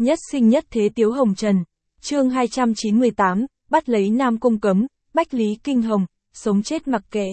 Nhất sinh nhất thế Tiếu Hồng Trần. Chương 298, bắt lấy Nam Cung Cấm, Bách Lý Kinh Hồng, sống chết mặc kệ.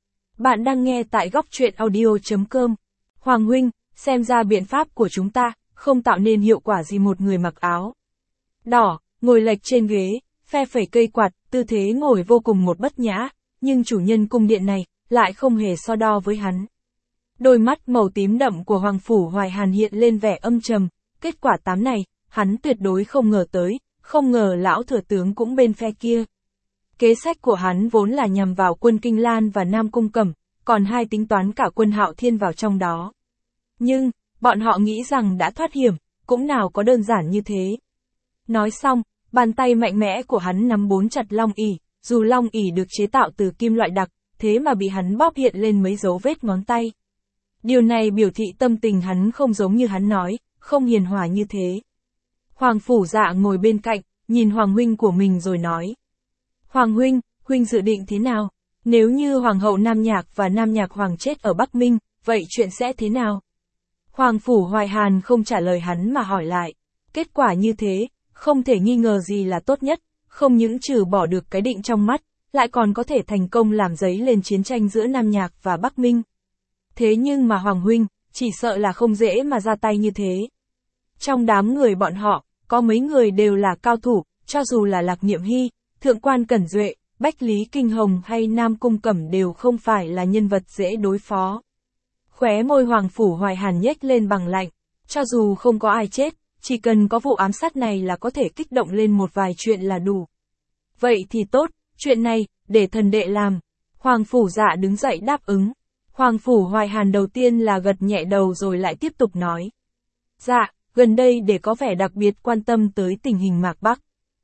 Bạn đang nghe tại góc truyện audio.com. Hoàng huynh, xem ra biện pháp của chúng ta không tạo nên hiệu quả gì. Một người mặc áo đỏ, ngồi lệch trên ghế, phe phẩy cây quạt, tư thế ngồi vô cùng một bất nhã, nhưng chủ nhân cung điện này lại không hề so đo với hắn. Đôi mắt màu tím đậm của Hoàng Phủ Hoài Hàn hiện lên vẻ âm trầm, kết quả tám này, hắn tuyệt đối không ngờ tới, không ngờ lão thừa tướng cũng bên phe kia. Kế sách của hắn vốn là nhằm vào quân Kinh Lan và Nam Cung Cẩm, còn hai tính toán cả quân Hạo Thiên vào trong đó. Nhưng, bọn họ nghĩ rằng đã thoát hiểm, cũng nào có đơn giản như thế. Nói xong, bàn tay mạnh mẽ của hắn nắm bốn chặt long ỷ, dù long ỷ được chế tạo từ kim loại đặc, thế mà bị hắn bóp hiện lên mấy dấu vết ngón tay. Điều này biểu thị tâm tình hắn không giống như hắn nói, không hiền hòa như thế. Hoàng Phủ Dạ ngồi bên cạnh, nhìn Hoàng huynh của mình rồi nói. Hoàng huynh, huynh dự định thế nào? Nếu như Hoàng hậu Nam Nhạc và Nam Nhạc Hoàng chết ở Bắc Minh, vậy chuyện sẽ thế nào? Hoàng Phủ Hoài Hàn không trả lời hắn mà hỏi lại. Kết quả như thế, không thể nghi ngờ gì là tốt nhất, không những trừ bỏ được cái định trong mắt, lại còn có thể thành công làm dấy lên chiến tranh giữa Nam Nhạc và Bắc Minh. Thế nhưng mà Hoàng huynh, chỉ sợ là không dễ mà ra tay như thế. Trong đám người bọn họ, có mấy người đều là cao thủ, cho dù là Lạc Niệm Hy, Thượng quan Cẩn Duệ, Bách Lý Kinh Hồng hay Nam Cung Cẩm đều không phải là nhân vật dễ đối phó. Khóe môi Hoàng Phủ Hoài Hàn nhếch lên bằng lạnh, cho dù không có ai chết, chỉ cần có vụ ám sát này là có thể kích động lên một vài chuyện là đủ. Vậy thì tốt, chuyện này, để thần đệ làm. Hoàng Phủ Dạ đứng dậy đáp ứng. Hoàng Phủ Hoài Hàn đầu tiên là gật nhẹ đầu rồi lại tiếp tục nói. Dạ, gần đây để có vẻ đặc biệt quan tâm tới tình hình Mạc Bắc.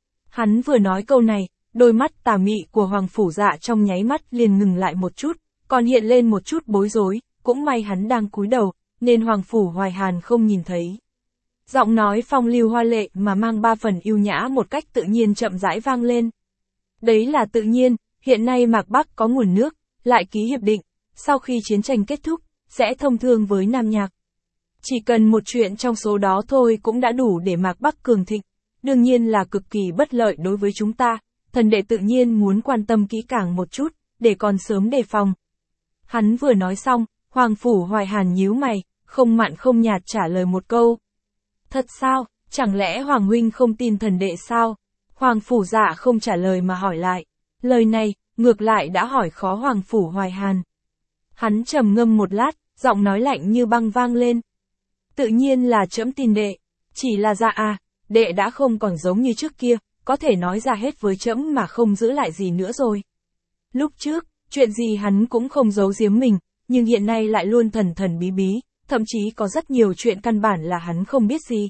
Hắn vừa nói câu này, đôi mắt tà mị của Hoàng Phủ Dạ trong nháy mắt liền ngừng lại một chút, còn hiện lên một chút bối rối, cũng may hắn đang cúi đầu, nên Hoàng Phủ Hoài Hàn không nhìn thấy. Giọng nói phong lưu hoa lệ mà mang ba phần yêu nhã một cách tự nhiên chậm rãi vang lên. Đấy là tự nhiên, hiện nay Mạc Bắc có nguồn nước, lại ký hiệp định, sau khi chiến tranh kết thúc, sẽ thông thương với Nam Nhạc. Chỉ cần một chuyện trong số đó thôi cũng đã đủ để Mạc Bắc cường thịnh, đương nhiên là cực kỳ bất lợi đối với chúng ta, thần đệ tự nhiên muốn quan tâm kỹ càng một chút, để còn sớm đề phòng. Hắn vừa nói xong, Hoàng Phủ Hoài Hàn nhíu mày, không mặn không nhạt trả lời một câu. Thật sao, chẳng lẽ Hoàng huynh không tin thần đệ sao? Hoàng Phủ Dạ không trả lời mà hỏi lại. Lời này, ngược lại đã hỏi khó Hoàng Phủ Hoài Hàn. Hắn trầm ngâm một lát, giọng nói lạnh như băng vang lên. Tự nhiên là trẫm tin đệ, chỉ là Dạ à, đệ đã không còn giống như trước kia, có thể nói ra hết với trẫm mà không giữ lại gì nữa rồi. Lúc trước, chuyện gì hắn cũng không giấu giếm mình, nhưng hiện nay lại luôn thần thần bí bí, thậm chí có rất nhiều chuyện căn bản là hắn không biết gì.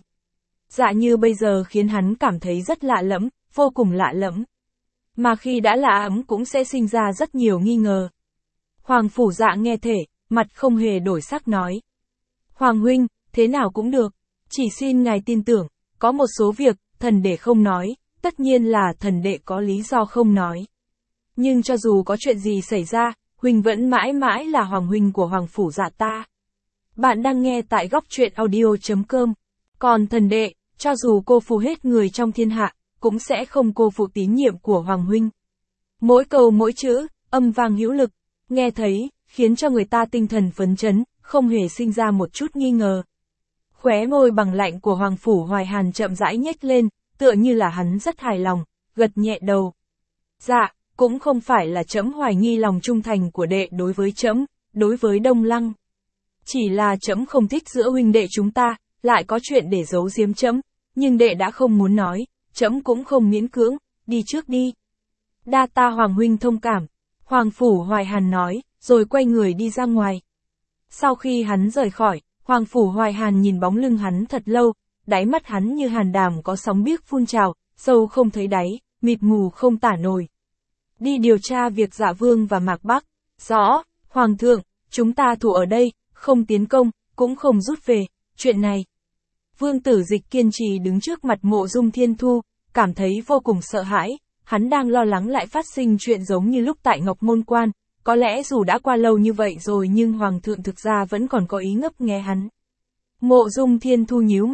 Dạ như bây giờ khiến hắn cảm thấy rất lạ lẫm, vô cùng lạ lẫm. Mà khi đã lạ ấm cũng sẽ sinh ra rất nhiều nghi ngờ. Hoàng Phủ Dạ nghe thể, mặt không hề đổi sắc nói. Hoàng huynh, thế nào cũng được, chỉ xin ngài tin tưởng, có một số việc, thần đệ không nói, tất nhiên là thần đệ có lý do không nói. Nhưng cho dù có chuyện gì xảy ra, huynh vẫn mãi mãi là Hoàng huynh của Hoàng Phủ Dạ ta. Bạn đang nghe tại góc truyện audio.com. Còn thần đệ, cho dù cô phụ hết người trong thiên hạ, cũng sẽ không cô phụ tín nhiệm của Hoàng huynh. Mỗi câu mỗi chữ, âm vang hữu lực, nghe thấy, khiến cho người ta tinh thần phấn chấn, không hề sinh ra một chút nghi ngờ. Khóe môi bằng lạnh của Hoàng Phủ Hoài Hàn chậm rãi nhếch lên, tựa như là hắn rất hài lòng, gật nhẹ đầu. Dạ, cũng không phải là trẫm hoài nghi lòng trung thành của đệ đối với trẫm, đối với Đông Lăng. Chỉ là trẫm không thích giữa huynh đệ chúng ta, lại có chuyện để giấu giếm trẫm, nhưng đệ đã không muốn nói, trẫm cũng không miễn cưỡng, đi trước đi. Đa ta Hoàng huynh thông cảm, Hoàng Phủ Hoài Hàn nói, rồi quay người đi ra ngoài. Sau khi hắn rời khỏi, Hoàng Phủ Hoài Hàn nhìn bóng lưng hắn thật lâu, đáy mắt hắn như hàn đàm có sóng biếc phun trào, sâu không thấy đáy, mịt mù không tả nổi. Đi điều tra việc Dạ Vương và Mạc Bắc. Rõ, Hoàng thượng, chúng ta thủ ở đây, không tiến công, cũng không rút về, chuyện này. Vương Tử Dịch kiên trì đứng trước mặt Mộ Dung Thiên Thu, cảm thấy vô cùng sợ hãi, hắn đang lo lắng lại phát sinh chuyện giống như lúc tại Ngọc Môn Quan, có lẽ dù đã qua lâu như vậy rồi nhưng Hoàng thượng thực ra vẫn còn có ý ngấp nghé hắn. Mộ Dung Thiên Thu nhíu mày,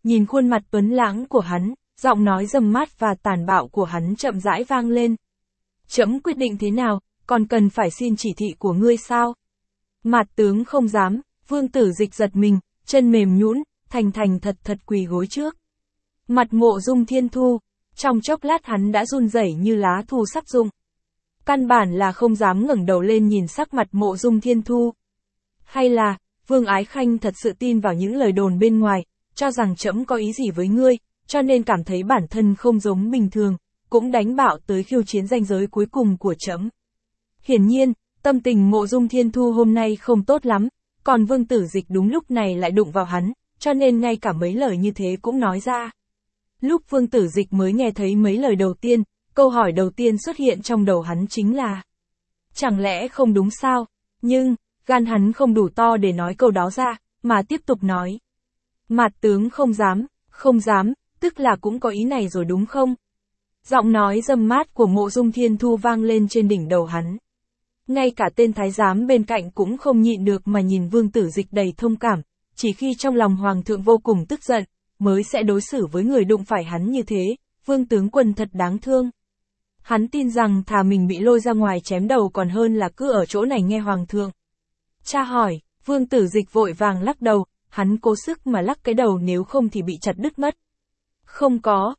nhìn khuôn mặt tuấn lãng của hắn, giọng nói dầm mát và tàn bạo của hắn chậm rãi vang lên. Trẫm quyết định thế nào, còn cần phải xin chỉ thị của ngươi sao? Mạt tướng không dám, Vương Tử Dịch giật mình, chân mềm nhũn, thành thành thật thật quỳ gối trước. Mặt Mộ Dung Thiên Thu, trong chốc lát hắn đã run rẩy như lá thu sắp rụng. Căn bản là không dám ngẩng đầu lên nhìn sắc mặt Mộ Dung Thiên Thu. Hay là, Vương Ái Khanh thật sự tin vào những lời đồn bên ngoài, cho rằng trẫm có ý gì với ngươi, cho nên cảm thấy bản thân không giống bình thường, cũng đánh bạo tới khiêu chiến ranh giới cuối cùng của trẫm. Hiển nhiên, tâm tình Mộ Dung Thiên Thu hôm nay không tốt lắm, còn Vương Tử Dịch đúng lúc này lại đụng vào hắn, cho nên ngay cả mấy lời như thế cũng nói ra. Lúc Vương Tử Dịch mới nghe thấy mấy lời đầu tiên, câu hỏi đầu tiên xuất hiện trong đầu hắn chính là: chẳng lẽ không đúng sao? Nhưng, gan hắn không đủ to để nói câu đó ra, mà tiếp tục nói. Mạt tướng không dám, tức là cũng có ý này rồi đúng không? Giọng nói dâm mát của Mộ Dung Thiên Thu vang lên trên đỉnh đầu hắn. Ngay cả tên thái giám bên cạnh cũng không nhịn được mà nhìn Vương Tử Dịch đầy thông cảm, chỉ khi trong lòng hoàng thượng vô cùng tức giận, mới sẽ đối xử với người đụng phải hắn như thế, Vương tướng quân thật đáng thương. Hắn tin rằng thà mình bị lôi ra ngoài chém đầu còn hơn là cứ ở chỗ này nghe hoàng thượng. Cha hỏi, Vương Tử Dịch vội vàng lắc đầu, hắn cố sức mà lắc cái đầu nếu không thì bị chặt đứt mất. Không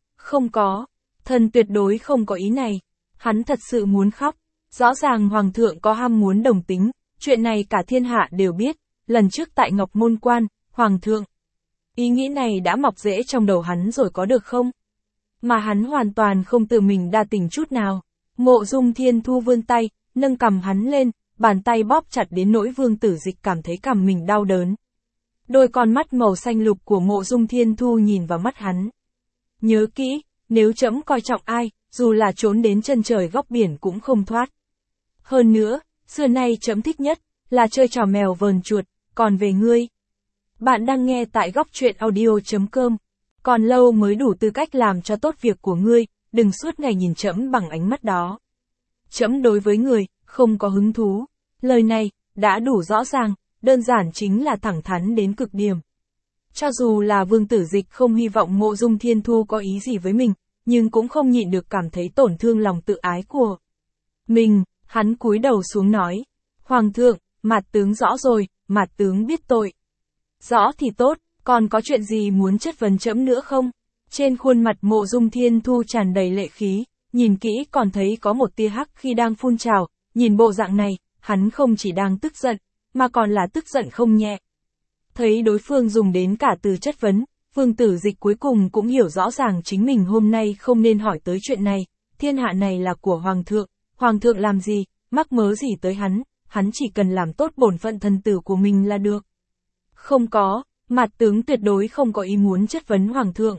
có, thần tuyệt đối không có ý này. Hắn thật sự muốn khóc. Rõ ràng hoàng thượng có ham muốn đồng tính, chuyện này cả thiên hạ đều biết, lần trước tại Ngọc Môn Quan, hoàng thượng. Ý nghĩ này đã mọc rễ trong đầu hắn rồi có được không? Mà hắn hoàn toàn không tự mình đa tình chút nào. Mộ Dung Thiên Thu vươn tay, nâng cằm hắn lên, bàn tay bóp chặt đến nỗi Vương Tử Dịch cảm thấy cằm mình đau đớn. Đôi con mắt màu xanh lục của Mộ Dung Thiên Thu nhìn vào mắt hắn. Nhớ kỹ, nếu trẫm coi trọng ai, dù là trốn đến chân trời góc biển cũng không thoát. Hơn nữa, xưa nay trẫm thích nhất là chơi trò mèo vờn chuột, còn về ngươi. Bạn đang nghe tại góc truyện audio.com. Còn lâu mới đủ tư cách làm cho tốt việc của ngươi, đừng suốt ngày nhìn trẫm bằng ánh mắt đó. Trẫm đối với người, không có hứng thú. Lời này, đã đủ rõ ràng, đơn giản chính là thẳng thắn đến cực điểm. Cho dù là Vương Tử Dịch không hy vọng Mộ Dung Thiên Thu có ý gì với mình, nhưng cũng không nhịn được cảm thấy tổn thương lòng tự ái của mình, hắn cúi đầu xuống nói. Hoàng thượng, Mạt tướng rõ rồi, Mạt tướng biết tội. Rõ thì tốt, còn có chuyện gì muốn chất vấn trẫm nữa không? Trên khuôn mặt Mộ Dung Thiên Thu tràn đầy lệ khí, nhìn kỹ còn thấy có một tia hắc khi đang phun trào, nhìn bộ dạng này, hắn không chỉ đang tức giận, mà còn là tức giận không nhẹ. Thấy đối phương dùng đến cả từ chất vấn, Vương Tử Dịch cuối cùng cũng hiểu rõ ràng chính mình hôm nay không nên hỏi tới chuyện này, thiên hạ này là của hoàng thượng làm gì, mắc mớ gì tới hắn chỉ cần làm tốt bổn phận thần tử của mình là được. Không có, Mạt tướng tuyệt đối không có ý muốn chất vấn hoàng thượng.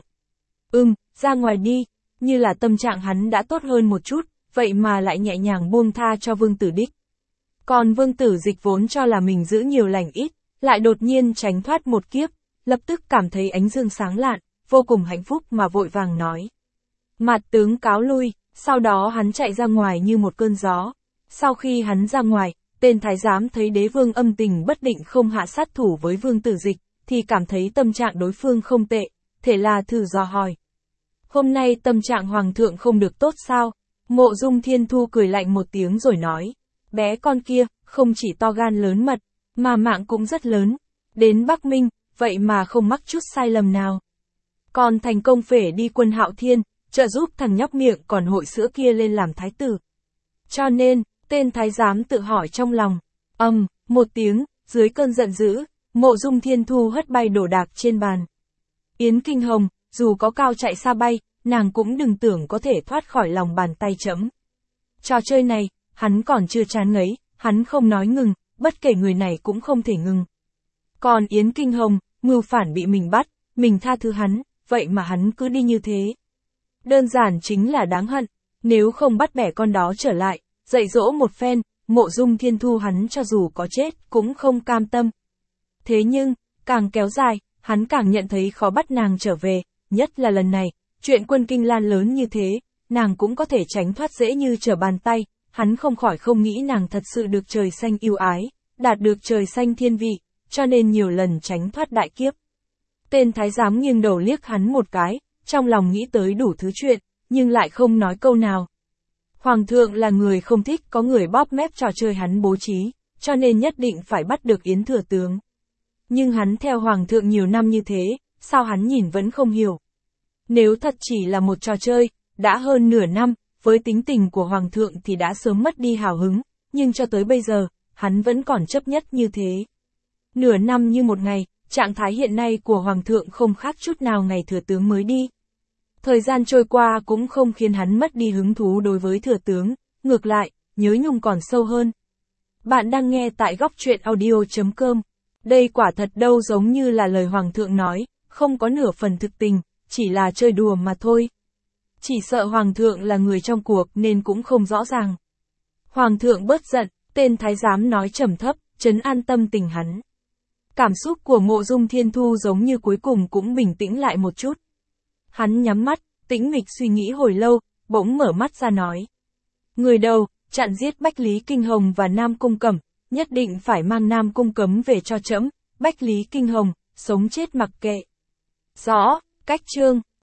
Ra ngoài đi, như là tâm trạng hắn đã tốt hơn một chút, vậy mà lại nhẹ nhàng buông tha cho Vương Tử Đích. Còn Vương Tử Dịch vốn cho là mình giữ nhiều lành ít, lại đột nhiên tránh thoát một kiếp, lập tức cảm thấy ánh dương sáng lạn, vô cùng hạnh phúc mà vội vàng nói. Mạt tướng cáo lui, sau đó hắn chạy ra ngoài như một cơn gió. Sau khi hắn ra ngoài, tên thái giám thấy đế vương âm tình bất định không hạ sát thủ với Vương Tử Dịch, thì cảm thấy tâm trạng đối phương không tệ, thế là thử dò hỏi. Hôm nay tâm trạng hoàng thượng không được tốt sao? Mộ Dung Thiên Thu cười lạnh một tiếng rồi nói. Bé con kia, không chỉ to gan lớn mật, mà mạng cũng rất lớn. Đến Bắc Minh, vậy mà không mắc chút sai lầm nào. Còn thành công phể đi quân Hạo Thiên, trợ giúp thằng nhóc miệng còn hội sữa kia lên làm thái tử. Cho nên, tên thái giám tự hỏi trong lòng. Một tiếng, dưới cơn giận dữ, Mộ Dung Thiên Thu hất bay đồ đạc trên bàn. Yến Kinh Hồng, dù có cao chạy xa bay, nàng cũng đừng tưởng có thể thoát khỏi lòng bàn tay trẫm. Trò chơi này, hắn còn chưa chán ngấy, hắn không nói ngừng, bất kể người này cũng không thể ngừng. Còn Yến Kinh Hồng, mưu phản bị mình bắt, mình tha thứ hắn, vậy mà hắn cứ đi như thế. Đơn giản chính là đáng hận, nếu không bắt bẻ con đó trở lại, dạy dỗ một phen, Mộ Dung Thiên Thu hắn cho dù có chết cũng không cam tâm. Thế nhưng, càng kéo dài, hắn càng nhận thấy khó bắt nàng trở về, nhất là lần này, chuyện quân Kinh Lan lớn như thế, nàng cũng có thể tránh thoát dễ như trở bàn tay, hắn không khỏi không nghĩ nàng thật sự được trời xanh yêu ái, đạt được trời xanh thiên vị, cho nên nhiều lần tránh thoát đại kiếp. Tên thái giám nghiêng đầu liếc hắn một cái, trong lòng nghĩ tới đủ thứ chuyện, nhưng lại không nói câu nào. Hoàng thượng là người không thích có người bóp mép trò chơi hắn bố trí, cho nên nhất định phải bắt được Yến thừa tướng. Nhưng hắn theo hoàng thượng nhiều năm như thế, sao hắn nhìn vẫn không hiểu. Nếu thật chỉ là một trò chơi, đã hơn nửa năm, với tính tình của hoàng thượng thì đã sớm mất đi hào hứng, nhưng cho tới bây giờ, hắn vẫn còn chấp nhất như thế. Nửa năm như một ngày, trạng thái hiện nay của hoàng thượng không khác chút nào ngày thừa tướng mới đi. Thời gian trôi qua cũng không khiến hắn mất đi hứng thú đối với thừa tướng, ngược lại, nhớ nhung còn sâu hơn. Bạn đang nghe tại góc truyện audio.com. Đây quả thật đâu giống như là lời hoàng thượng nói, không có nửa phần thực tình, chỉ là chơi đùa mà thôi. Chỉ sợ hoàng thượng là người trong cuộc nên cũng không rõ ràng. Hoàng thượng bớt giận, tên thái giám nói trầm thấp, trấn an tâm tình hắn. Cảm xúc của Mộ Dung Thiên Thu giống như cuối cùng cũng bình tĩnh lại một chút. Hắn nhắm mắt, tĩnh mịch suy nghĩ hồi lâu, bỗng mở mắt ra nói. Người đầu, chặn giết Bách Lý Kinh Hồng và Nam Cung Cẩm, nhất định phải mang Nam Cung Cấm về cho trẫm, Bách Lý Kinh Hồng, sống chết mặc kệ. Rõ, cách chương.